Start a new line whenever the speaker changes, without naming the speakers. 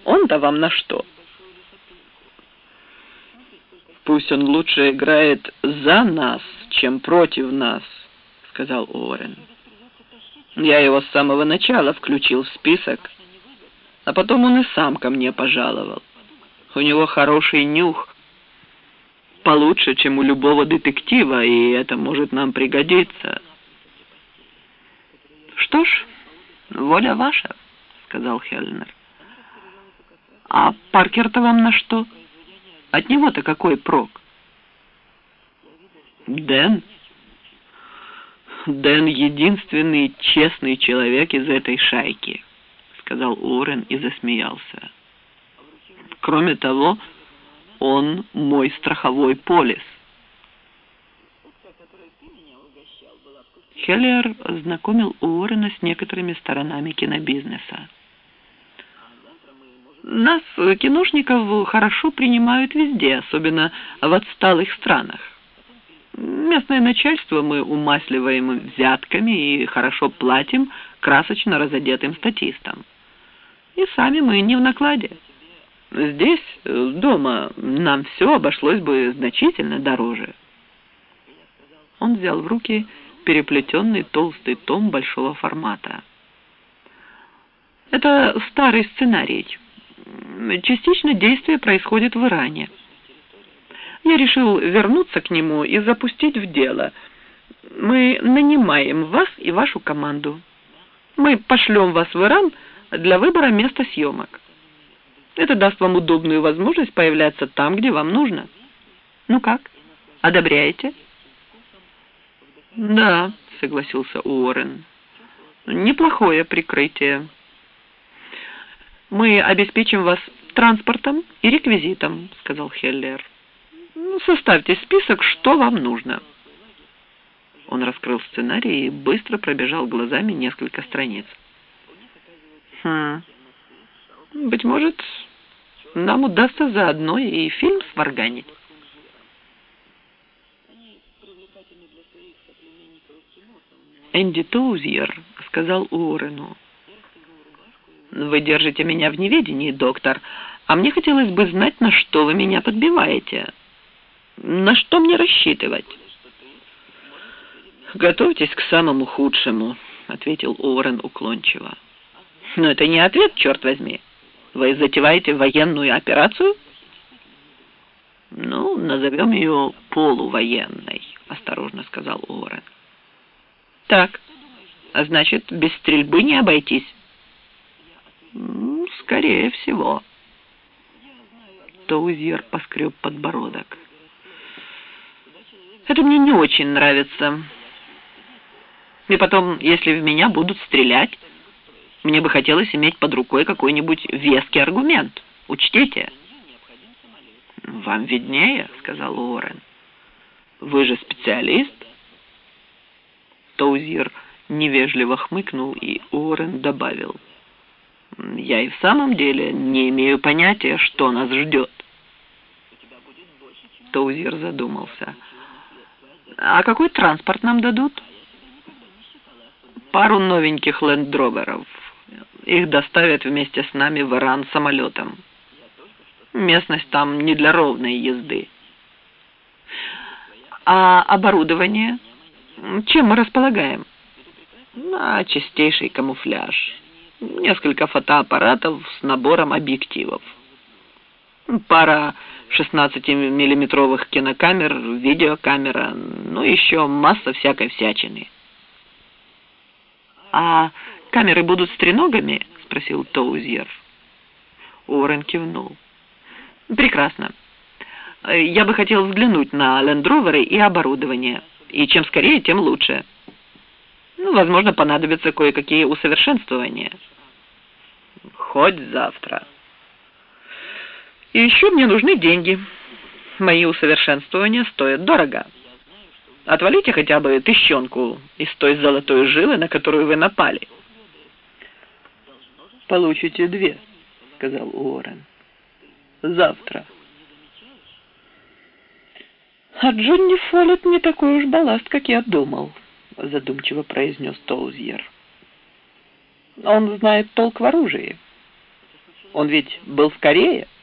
Он-то вам на что? Пусть он лучше играет за нас, чем против нас, сказал Уоррен. Я его с самого начала включил в список, а потом он и сам ко мне пожаловал. У него хороший нюх, получше, чем у любого детектива, и это может нам пригодиться. Что ж, воля ваша, сказал Хеллнер. А Паркер-то вам на что? От него-то какой прок? Дэн единственный честный человек из этой шайки, сказал Уоррен и засмеялся. Кроме того, он мой страховой полис. Хеллер знакомил Уоррена с некоторыми сторонами кинобизнеса. Нас, киношников, хорошо принимают везде, особенно в отсталых странах. Местное начальство мы умасливаем взятками и хорошо платим красочно разодетым статистам. И сами мы не в накладе. Здесь, дома, нам все обошлось бы значительно дороже. Он взял в руки переплетенный толстый том большого формата. Это старый сценарий. Частично действие происходит в Иране. Я решил вернуться к нему и запустить в дело. Мы нанимаем вас и вашу команду. Мы пошлем вас в Иран для выбора места съемок. Это даст вам удобную возможность появляться там, где вам нужно. Ну как, одобряете? Да, согласился Уоррен. Неплохое прикрытие. Мы обеспечим вас транспортом и реквизитом, сказал Хеллер. Составьте список, что вам нужно. Он раскрыл сценарий и быстро пробежал глазами несколько страниц. Быть может, нам удастся заодно и фильм сварганить. Энди Тоузьер сказал Уоррену: «Вы держите меня в неведении, доктор, а мне хотелось бы знать, на что вы меня подбиваете. На что мне рассчитывать?» «Готовьтесь к самому худшему», — ответил Уоррен уклончиво. «Но это не ответ, черт возьми. Вы затеваете военную операцию?» «Ну, назовем ее полувоенной», — осторожно сказал Уоррен. «Так, а значит, без стрельбы не обойтись?» «Скорее всего». Тоузьер поскреб подбородок. «Это мне не очень нравится. И потом, если в меня будут стрелять, мне бы хотелось иметь под рукой какой-нибудь веский аргумент. Учтите». «Вам виднее», — сказал Уоррен. «Вы же специалист». Тоузьер невежливо хмыкнул, и Уоррен добавил: «Я и в самом деле не имею понятия, что нас ждет». Тоузьер задумался. «А какой транспорт нам дадут?» «Пару новеньких лендроверов. Их доставят вместе с нами в Иран самолетом. Местность там не для ровной езды». «А оборудование? Чем мы располагаем?» «Чистейший камуфляж. Несколько фотоаппаратов с набором объективов. Пара 16-миллиметровых кинокамер, видеокамера, ну еще масса всякой всячины». «А камеры будут с треногами?» — спросил Тоузьер. Уоррен кивнул. «Прекрасно. Я бы хотел взглянуть на лендроверы и оборудование. И чем скорее, тем лучше. Возможно, понадобятся кое-какие усовершенствования». «Хоть завтра». «И еще мне нужны деньги. Мои усовершенствования стоят дорого. Отвалите хотя бы 1000 из той золотой жилы, на которую вы напали». «Получите 2, — сказал Уоррен. — Завтра». «А Джонни Фоллетт не такой уж балласт, как я думал», — задумчиво произнес Тоузьер. «Он знает толк в оружии. Он ведь был в Корее.